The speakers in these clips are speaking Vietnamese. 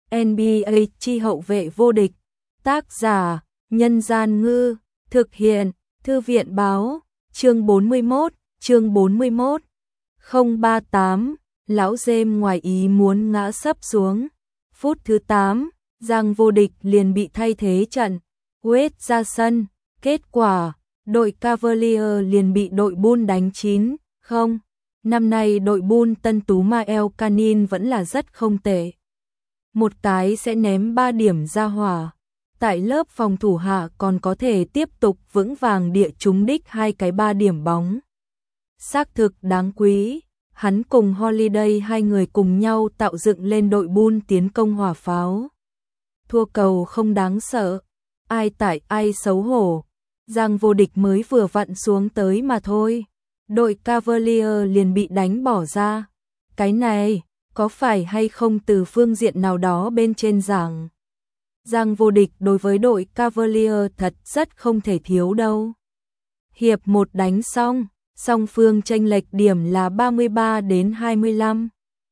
NBA chi hậu vệ vô địch. Tác giả: Nhân Gian Ngư. Thực hiện: Thư viện Báo. Chương 41. 038. Lão Dêm ngoài ý muốn ngã sấp xuống. Phút thứ 8, Giang Vô Địch liền bị thay thế trận. Wade ra sân. Kết quả, đội Cavalier liền bị đội Bull đánh 9-0. Năm nay đội Bull tân tú Mael Kanin vẫn là rất không tệ. Một cái sẽ ném 3 điểm ra hỏa. Tại lớp phòng thủ hạ còn có thể tiếp tục vững vàng địa trúng đích 2 cái 3 điểm bóng. Xác thực đáng quý, hắn cùng Holiday hai người cùng nhau tạo dựng lên đội Bull tiến công hỏa pháo. Thua cầu không đáng sợ, ai tại ai xấu hổ. Giang Vô Địch mới vừa vặn xuống tới mà thôi. Đội Cavalier liền bị đánh bỏ ra. Cái này, có phải hay không từ phương diện nào đó bên trên giảng? Giang Vô Địch đối với đội Cavalier thật rất không thể thiếu đâu. Hiệp 1 đánh xong, song phương chênh lệch điểm là 33-25.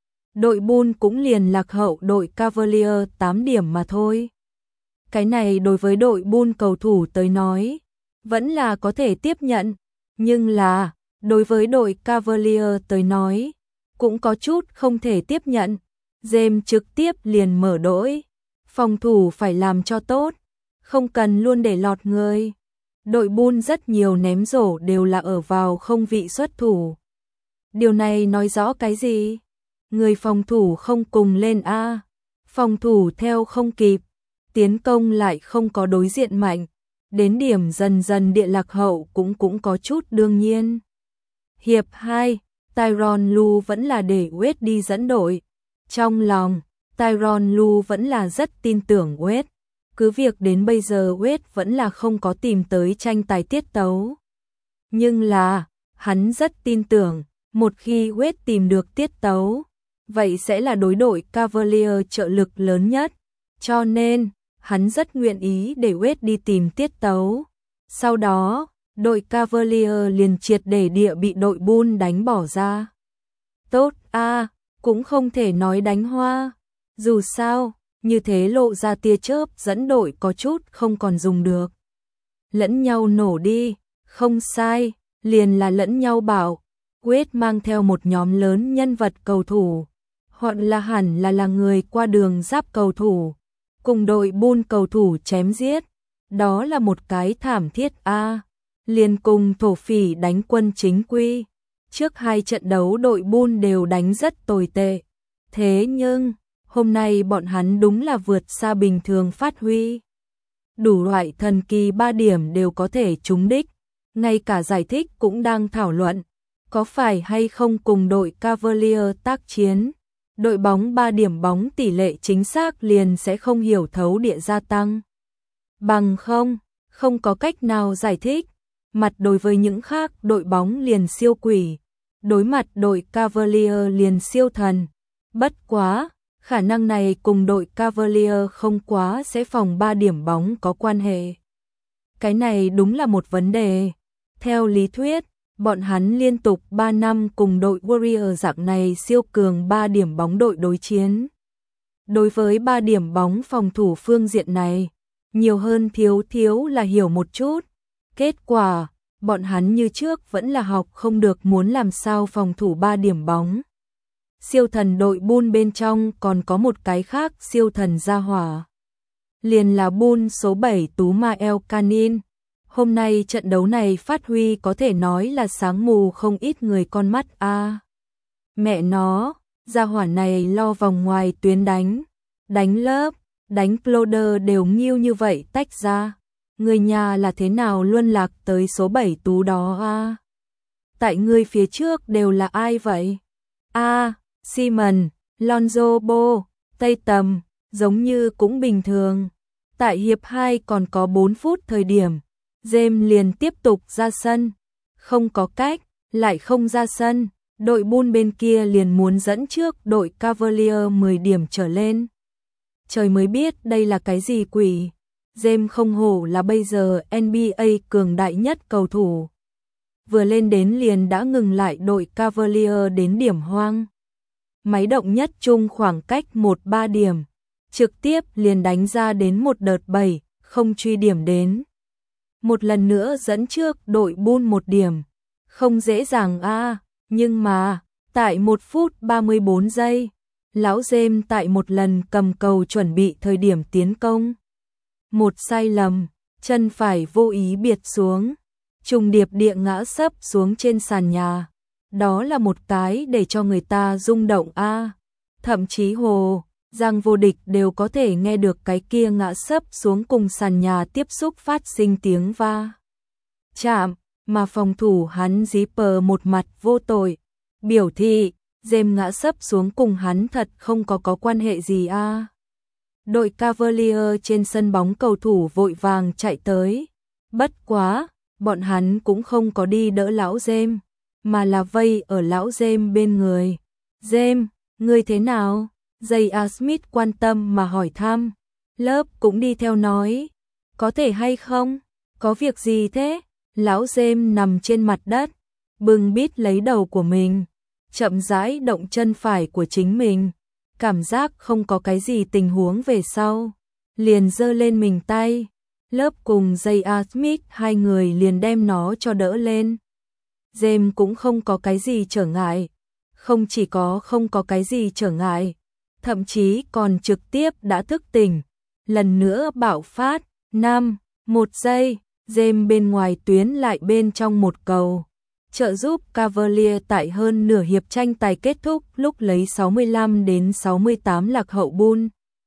Đội Bull cũng liền lạc hậu đội Cavalier 8 điểm mà thôi. Cái này đối với đội Bull cầu thủ tới nói, vẫn là có thể tiếp nhận, nhưng là, đối với đội Cavalier tới nói, cũng có chút không thể tiếp nhận. James trực tiếp liền mở đỗi. Phòng thủ phải làm cho tốt, không cần luôn để lọt người. Đội Bull rất nhiều ném rổ đều là ở vào không vị xuất thủ. Điều này nói rõ cái gì? Người phòng thủ không cùng lên A, phòng thủ theo không kịp, tiến công lại không có đối diện mạnh, đến điểm dần dần địa lạc hậu cũng có chút đương nhiên. Hiệp 2, Tyronn Lue vẫn là để Wade đi dẫn đội. Trong lòng, Tyronn Lue vẫn là rất tin tưởng Wade. Cứ việc đến bây giờ Wade vẫn là không có tìm tới tranh tài tiết tấu. Nhưng là, hắn rất tin tưởng, một khi Wade tìm được tiết tấu, vậy sẽ là đối đội Cavalier trợ lực lớn nhất. Cho nên, hắn rất nguyện ý để Wade đi tìm tiết tấu. Sau đó, đội Cavalier liền triệt để địa bị đội Bull đánh bỏ ra. Tốt a, cũng không thể nói đánh hoa. Dù sao, như thế lộ ra tia chớp dẫn đội có chút không còn dùng được. Lẫn nhau nổ đi, không sai, liền là lẫn nhau bảo. Wade mang theo một nhóm lớn nhân vật cầu thủ, hoặc là hẳn là người qua đường giáp cầu thủ, cùng đội Bull cầu thủ chém giết. Đó là một cái thảm thiết a. Liền cùng thổ phỉ đánh quân chính quy. Trước 2 trận đấu đội Bull đều đánh rất tồi tệ. Thế nhưng, hôm nay bọn hắn đúng là vượt xa bình thường phát huy. Đủ loại thần kỳ 3 điểm đều có thể trúng đích. Ngay cả giải thích cũng đang thảo luận, có phải hay không cùng đội Cavalier tác chiến, đội bóng 3 điểm bóng tỷ lệ chính xác liền sẽ không hiểu thấu địa gia tăng. Bằng không có cách nào giải thích. Mặt đối với những khác đội bóng liền siêu quỷ, đối mặt đội Cavalier liền siêu thần. Bất quá, khả năng này cùng đội Cavalier không quá sẽ phòng 3 điểm bóng có quan hệ. Cái này đúng là một vấn đề. Theo lý thuyết, bọn hắn liên tục 3 năm cùng đội Warrior dạng này siêu cường 3 điểm bóng đội đối chiến. Đối với 3 điểm bóng phòng thủ phương diện này, nhiều hơn thiếu là hiểu một chút. Kết quả, bọn hắn như trước vẫn là học không được muốn làm sao phòng thủ 3 điểm bóng. Siêu thần đội Bull bên trong còn có một cái khác siêu thần gia hỏa. Liền là Bull số 7 tú Mael Kanin. Hôm nay trận đấu này phát huy có thể nói là sáng mù không ít người con mắt a. Mẹ nó, gia hỏa này lo vòng ngoài tuyến đánh lớp, đánh floater đều nghiêu như vậy tách ra. Người nhà là thế nào luôn lạc tới số 7 tú đó a? Tại người phía trước đều là ai vậy? Simon, Lonzo Ball, Tây Tầm, giống như cũng bình thường. Tại hiệp 2 còn có 4 phút thời điểm, James liền tiếp tục ra sân. Không có cách, lại không ra sân, đội Bull bên kia liền muốn dẫn trước đội Cavalier 10 điểm trở lên. Trời mới biết đây là cái gì quỷ. James không hổ là bây giờ NBA cường đại nhất cầu thủ. Vừa lên đến liền đã ngừng lại đội Cavalier đến điểm hoang. Máy động nhất chung khoảng cách 1-3 điểm. trực tiếp liền đánh ra đến một đợt 7, không truy điểm đến. Một lần nữa dẫn trước đội Bull 1 điểm. Không dễ dàng nhưng mà, tại 1 phút 34 giây, lão James tại một lần cầm cầu chuẩn bị thời điểm tiến công. Một sai lầm, chân phải vô ý biệt xuống, trùng điệp địa ngã sấp xuống trên sàn nhà. Đó là một cái để cho người ta rung động thậm chí Giang Vô Địch đều có thể nghe được cái kia ngã sấp xuống cùng sàn nhà tiếp xúc phát sinh tiếng va chạm, mà phòng thủ hắn Zipper một mặt vô tội, biểu thị James ngã sấp xuống cùng hắn thật không có quan hệ gì Đội Cavalier trên sân bóng cầu thủ vội vàng chạy tới, bất quá, bọn hắn cũng không có đi đỡ lão James, mà là vây ở lão James bên người. James, ngươi thế nào? J.A. Smith quan tâm mà hỏi thăm. Lớp cũng đi theo nói. Có thể hay không? Có việc gì thế? Lão James nằm trên mặt đất, bưng bít lấy đầu của mình, chậm rãi động chân phải của chính mình. Cảm giác không có cái gì tình huống về sau. Liền giơ lên mình tay. Lớp cùng J.A. Smith hai người liền đem nó cho đỡ lên. James cũng không có cái gì trở ngại. Không chỉ không có cái gì trở ngại, thậm chí còn trực tiếp đã thức tỉnh. Lần nữa bạo phát, 1 giây, James bên ngoài tuyến lại bên trong một cầu. Trợ giúp Cavalier tại hơn nửa hiệp tranh tài kết thúc lúc lấy 65-68 lạc hậu Bull.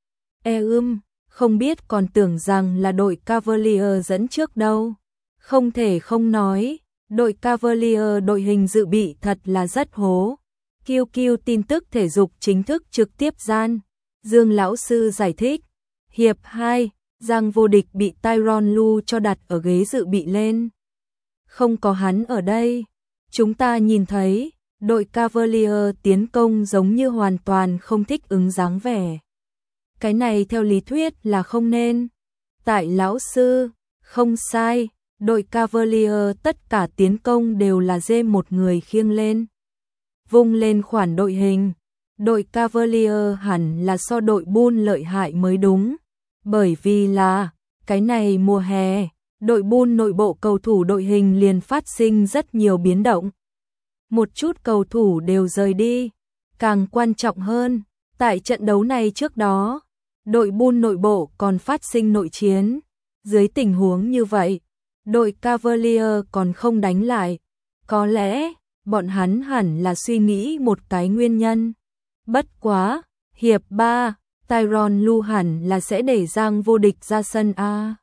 Không biết còn tưởng rằng là đội Cavalier dẫn trước đâu. Không thể không nói, đội Cavalier đội hình dự bị thật là rất hố. QQ tin tức thể dục chính thức trực tiếp gian. Dương lão sư giải thích. Hiệp 2, Giang Vô Địch bị Tyronn Lue cho đặt ở ghế dự bị lên. Không có hắn ở đây, chúng ta nhìn thấy đội Cavalier tiến công giống như hoàn toàn không thích ứng dáng vẻ. Cái này theo lý thuyết là không nên. Tại lão sư, không sai, đội Cavalier tất cả tiến công đều là James một người khiêng lên. Vung lên khoản đội hình, đội Cavalier hẳn là so đội Bull lợi hại mới đúng. Bởi vì là, cái này mùa hè, đội Bull nội bộ cầu thủ đội hình liền phát sinh rất nhiều biến động. Một chút cầu thủ đều rời đi. Càng quan trọng hơn, tại trận đấu này trước đó, đội Bull nội bộ còn phát sinh nội chiến. Dưới tình huống như vậy, đội Cavalier còn không đánh lại. Có lẽ, bọn hắn hẳn là suy nghĩ một cái nguyên nhân. Bất quá, hiệp 3, Tyronn Lue hẳn là sẽ để Giang Vô Địch ra sân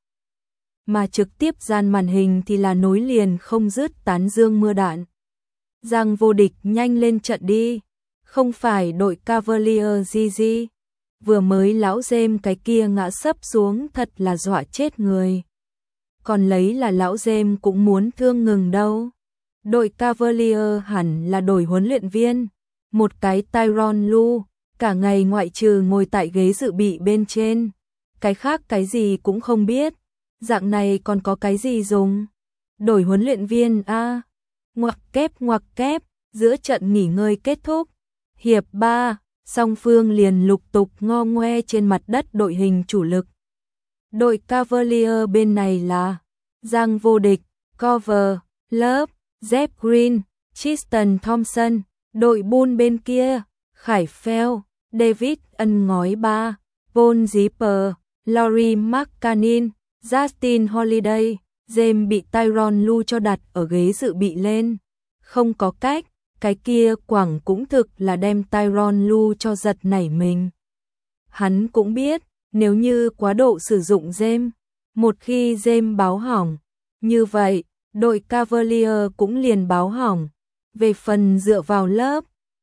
mà trực tiếp gian màn hình thì là nối liền không dứt tán dương mưa đạn. Giang Vô Địch nhanh lên trận đi, không phải đội Cavalier GG. Vừa mới lão James cái kia ngã sấp xuống thật là dọa chết người. Còn lấy là lão James cũng muốn thương ngừng đâu. Đội Cavalier hẳn là đổi huấn luyện viên. Một cái Tyronn Lue, cả ngày ngoại trừ ngồi tại ghế dự bị bên trên. Cái khác cái gì cũng không biết. Dạng này còn có cái gì dùng. Đổi huấn luyện viên ngoặc kép, giữa trận nghỉ ngơi kết thúc. Hiệp 3, song phương liền lục tục ngo ngoe trên mặt đất đội hình chủ lực. Đội Cavalier bên này là Giang Vô Địch, Cover, Love, Jeff Green, Tristan Thompson. Đội Bull bên kia, Khải Phèo, David Ân Ngói 3, Paul Zipper, Lauri Markkanen, Justin Holiday. James bị Tyronn Lue cho đặt ở ghế dự bị lên. Không có cách, cái kia quảng cũng thực là đem Tyronn Lue cho giật nảy mình. Hắn cũng biết, nếu như quá độ sử dụng James, một khi James báo hỏng, như vậy, đội Cavalier cũng liền báo hỏng. Về phần dựa vào lớp,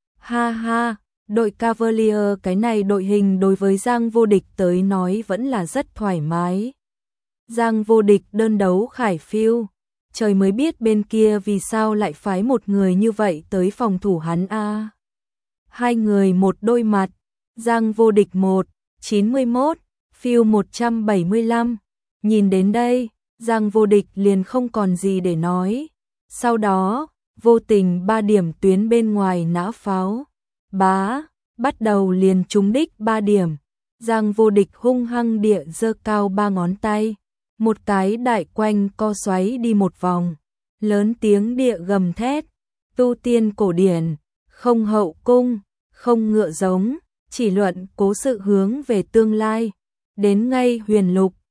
đội Cavalier cái này đội hình đối với Giang Vô Địch tới nói vẫn là rất thoải mái. Giang Vô Địch đơn đấu Khải Phiêu, trời mới biết bên kia vì sao lại phái một người như vậy tới phòng thủ hắn Hai người một đôi mặt, Giang Vô Địch 191, Phiêu 175. Nhìn đến đây, Giang Vô Địch liền không còn gì để nói. Sau đó, vô tình 3 điểm tuyến bên ngoài nã pháo. Bắt đầu liền trúng đích 3 điểm. Giang Vô Địch hung hăng địa giơ cao 3 ngón tay, một cái đại quanh co xoáy đi một vòng, lớn tiếng địa gầm thét, tu tiên cổ điển, không hậu cung, không ngựa giống, chỉ luận cố sự hướng về tương lai, đến ngay huyền lục,